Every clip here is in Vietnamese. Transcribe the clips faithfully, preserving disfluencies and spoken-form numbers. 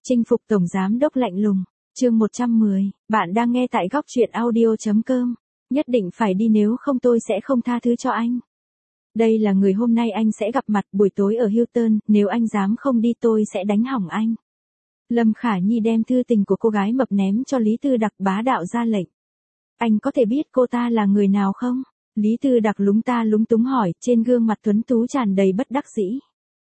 Chinh phục tổng giám đốc lạnh lùng, chương một trăm mười, bạn đang nghe tại góc truyện audio.com. Nhất định phải đi nếu không tôi sẽ không tha thứ cho anh. Đây là người hôm nay anh sẽ gặp mặt buổi tối ở Hilton, nếu anh dám không đi tôi sẽ đánh hỏng anh. Lâm Khả Nhi đem thư tình của cô gái mập ném cho Lý Tư Đặc bá đạo ra lệnh. Anh có thể biết cô ta là người nào không? Lý Tư Đặc lúng ta lúng túng hỏi, trên gương mặt tuấn tú tràn đầy bất đắc dĩ.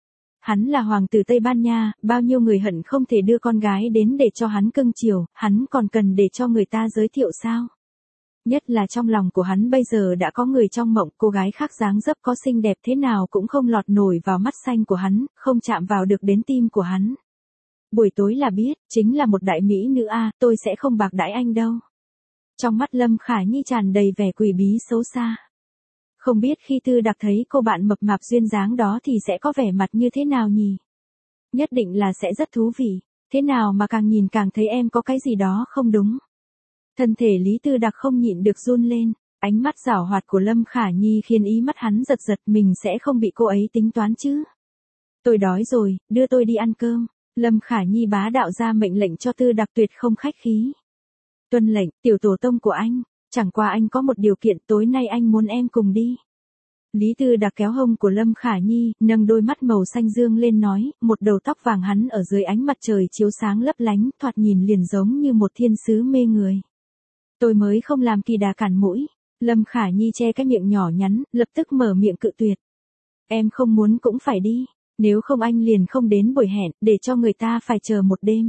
Hắn là hoàng tử Tây Ban Nha, bao nhiêu người hận không thể đưa con gái đến để cho hắn cưng chiều, hắn còn cần để cho người ta giới thiệu sao? Nhất là trong lòng của hắn bây giờ đã có người trong mộng, cô gái khác dáng dấp có xinh đẹp thế nào cũng không lọt nổi vào mắt xanh của hắn, không chạm vào được đến tim của hắn. Buổi tối là biết, chính là một đại mỹ nữ a, tôi sẽ không bạc đãi anh đâu. Trong mắt Lâm Khả Nhi tràn đầy vẻ quỷ bí xấu xa. Không biết khi Tư Đặc thấy cô bạn mập mạp duyên dáng đó thì sẽ có vẻ mặt như thế nào nhỉ? Nhất định là sẽ rất thú vị. Thế nào mà càng nhìn càng thấy em có cái gì đó không đúng. Thân thể Lý Tư Đặc không nhịn được run lên. Ánh mắt giảo hoạt của Lâm Khả Nhi khiến ý mắt hắn giật giật, mình sẽ không bị cô ấy tính toán chứ. Tôi đói rồi, đưa tôi đi ăn cơm. Lâm Khả Nhi bá đạo ra mệnh lệnh cho Tư Đặc tuyệt không khách khí. Tuân lệnh, tiểu tổ tông của anh. Chẳng qua anh có một điều kiện, tối nay anh muốn em cùng đi. Lý Tư Đặc kéo hông của Lâm Khả Nhi, nâng đôi mắt màu xanh dương lên nói, một đầu tóc vàng hắn ở dưới ánh mặt trời chiếu sáng lấp lánh, thoạt nhìn liền giống như một thiên sứ mê người. Tôi mới không làm kỳ đà cản mũi. Lâm Khả Nhi che cái miệng nhỏ nhắn, lập tức mở miệng cự tuyệt. Em không muốn cũng phải đi, nếu không anh liền không đến buổi hẹn, để cho người ta phải chờ một đêm.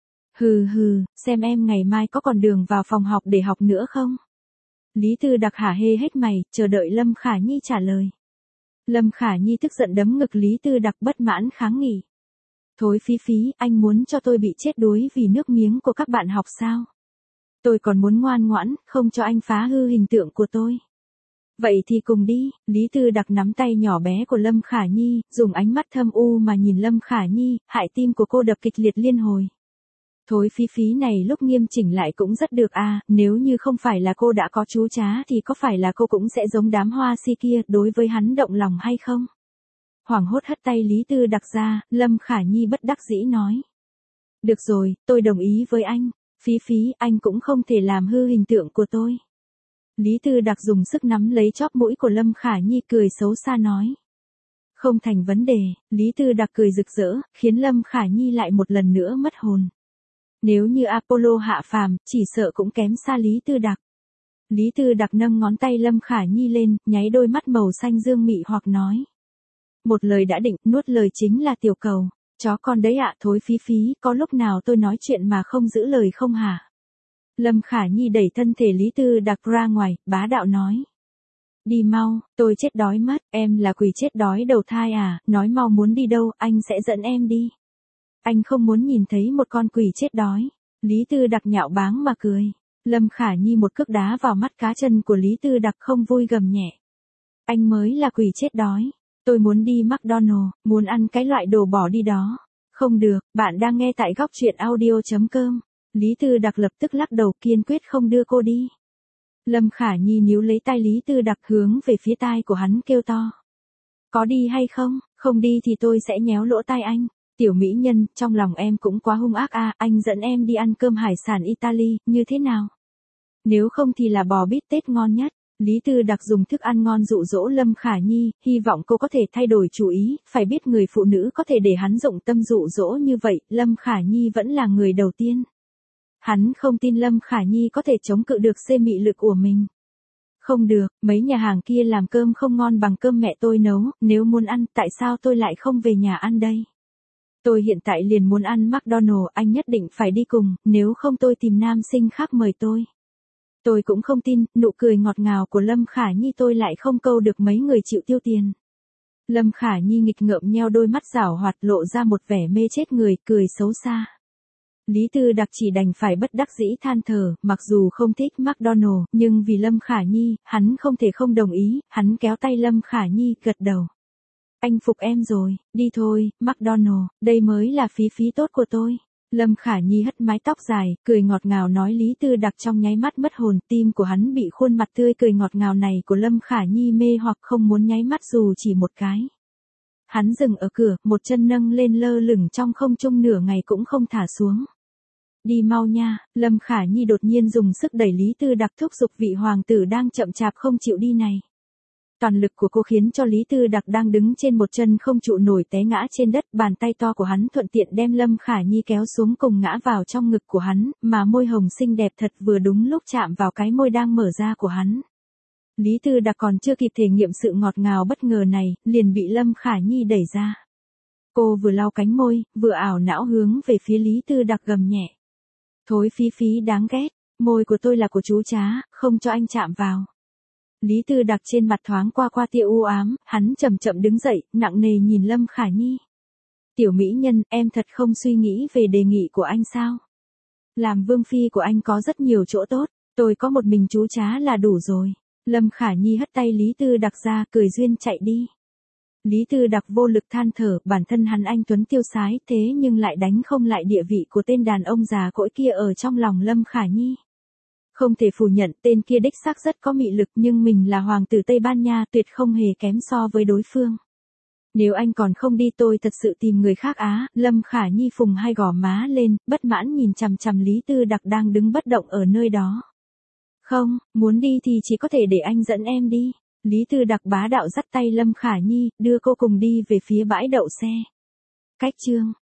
Hừ hừ, xem em ngày mai có còn đường vào phòng học để học nữa không? Lý Tư Đặc hả hê hết mày, chờ đợi Lâm Khả Nhi trả lời. Lâm Khả Nhi tức giận đấm ngực Lý Tư Đặc bất mãn kháng nghị. Thối phí phí, anh muốn cho tôi bị chết đuối vì nước miếng của các bạn học sao? Tôi còn muốn ngoan ngoãn, không cho anh phá hư hình tượng của tôi. Vậy thì cùng đi, Lý Tư Đặc nắm tay nhỏ bé của Lâm Khả Nhi, dùng ánh mắt thâm u mà nhìn Lâm Khả Nhi, hại tim của cô đập kịch liệt liên hồi. Thối phí phí này lúc nghiêm chỉnh lại cũng rất được à, nếu như không phải là cô đã có chú trá thì có phải là cô cũng sẽ giống đám hoa si kia, đối với hắn động lòng hay không? Hoảng hốt hất tay Lý Tư Đặc ra, Lâm Khả Nhi bất đắc dĩ nói. Được rồi, tôi đồng ý với anh, phí phí, anh cũng không thể làm hư hình tượng của tôi. Lý Tư Đặc dùng sức nắm lấy chóp mũi của Lâm Khả Nhi cười xấu xa nói. Không thành vấn đề, Lý Tư Đặc cười rực rỡ, khiến Lâm Khả Nhi lại một lần nữa mất hồn. Nếu như Apollo hạ phàm, chỉ sợ cũng kém xa Lý Tư Đặc. Lý Tư Đặc nâng ngón tay Lâm Khả Nhi lên, nháy đôi mắt màu xanh dương mị hoặc nói. Một lời đã định, nuốt lời chính là tiểu cầu. Chó con đấy ạ, thối phí phí, có lúc nào tôi nói chuyện mà không giữ lời không hả? Lâm Khả Nhi đẩy thân thể Lý Tư Đặc ra ngoài, bá đạo nói. Đi mau, tôi chết đói mất, em là quỷ chết đói đầu thai à, nói mau muốn đi đâu, anh sẽ dẫn em đi. Anh không muốn nhìn thấy một con quỷ chết đói. Lý Tư Đặc nhạo báng mà cười. Lâm Khả Nhi một cước đá vào mắt cá chân của Lý Tư Đặc không vui gầm nhẹ. Anh mới là quỷ chết đói. Tôi muốn đi McDonald's, muốn ăn cái loại đồ bỏ đi đó. Không được, bạn đang nghe tại góc truyện audio.com. Lý Tư Đặc lập tức lắc đầu kiên quyết không đưa cô đi. Lâm Khả Nhi níu lấy tay Lý Tư Đặc hướng về phía tai của hắn kêu to. Có đi hay không? Không đi thì tôi sẽ nhéo lỗ tai anh. Tiểu mỹ nhân, trong lòng em cũng quá hung ác à, anh dẫn em đi ăn cơm hải sản Italy, như thế nào? Nếu không thì là bò bít tết ngon nhất. Lý Tư Đặc dùng thức ăn ngon dụ dỗ Lâm Khả Nhi, hy vọng cô có thể thay đổi chủ ý, phải biết người phụ nữ có thể để hắn dụng tâm dụ dỗ như vậy, Lâm Khả Nhi vẫn là người đầu tiên. Hắn không tin Lâm Khả Nhi có thể chống cự được xê mị lực của mình. Không được, mấy nhà hàng kia làm cơm không ngon bằng cơm mẹ tôi nấu, nếu muốn ăn, tại sao tôi lại không về nhà ăn đây? Tôi hiện tại liền muốn ăn McDonald's, anh nhất định phải đi cùng, nếu không tôi tìm nam sinh khác mời tôi. Tôi cũng không tin, nụ cười ngọt ngào của Lâm Khả Nhi tôi lại không câu được mấy người chịu tiêu tiền. Lâm Khả Nhi nghịch ngợm nheo đôi mắt giảo hoạt lộ ra một vẻ mê chết người, cười xấu xa. Lý Tư Đặc chỉ đành phải bất đắc dĩ than thở, mặc dù không thích McDonald's, nhưng vì Lâm Khả Nhi, hắn không thể không đồng ý, hắn kéo tay Lâm Khả Nhi, gật đầu. Anh phục em rồi, đi thôi, McDonald's, đây mới là phí phí tốt của tôi. Lâm Khả Nhi hất mái tóc dài, cười ngọt ngào nói Lý Tư Đặc trong nháy mắt mất hồn, tim của hắn bị khuôn mặt tươi cười ngọt ngào này của Lâm Khả Nhi mê hoặc không muốn nháy mắt dù chỉ một cái. Hắn dừng ở cửa, một chân nâng lên lơ lửng trong không trung nửa ngày cũng không thả xuống. Đi mau nha, Lâm Khả Nhi đột nhiên dùng sức đẩy Lý Tư Đặc thúc giục vị hoàng tử đang chậm chạp không chịu đi này. Toàn lực của cô khiến cho Lý Tư Đặc đang đứng trên một chân không trụ nổi té ngã trên đất, bàn tay to của hắn thuận tiện đem Lâm Khả Nhi kéo xuống cùng ngã vào trong ngực của hắn, mà môi hồng xinh đẹp thật vừa đúng lúc chạm vào cái môi đang mở ra của hắn. Lý Tư Đặc còn chưa kịp thể nghiệm sự ngọt ngào bất ngờ này, liền bị Lâm Khả Nhi đẩy ra. Cô vừa lau cánh môi, vừa ảo não hướng về phía Lý Tư Đặc gầm nhẹ. Thối phí phí đáng ghét, môi của tôi là của chú chá, không cho anh chạm vào. Lý Tư Đặc trên mặt thoáng qua qua tia u ám, hắn chậm chậm đứng dậy, nặng nề nhìn Lâm Khả Nhi. Tiểu mỹ nhân, em thật không suy nghĩ về đề nghị của anh sao? Làm vương phi của anh có rất nhiều chỗ tốt, tôi có một mình chú chá là đủ rồi. Lâm Khả Nhi hất tay Lý Tư Đặc ra, cười duyên chạy đi. Lý Tư Đặc vô lực than thở, bản thân hắn anh tuấn tiêu sái thế nhưng lại đánh không lại địa vị của tên đàn ông già cỗi kia ở trong lòng Lâm Khả Nhi. Không thể phủ nhận tên kia đích xác rất có mị lực, nhưng mình là hoàng tử Tây Ban Nha tuyệt không hề kém so với đối phương. Nếu anh còn không đi tôi thật sự tìm người khác á. Lâm Khả Nhi phùng hai gò má lên, bất mãn nhìn chằm chằm Lý Tư Đặc đang đứng bất động ở nơi đó. Không, muốn đi thì chỉ có thể để anh dẫn em đi. Lý Tư Đặc bá đạo dắt tay Lâm Khả Nhi, đưa cô cùng đi về phía bãi đậu xe. Cách chương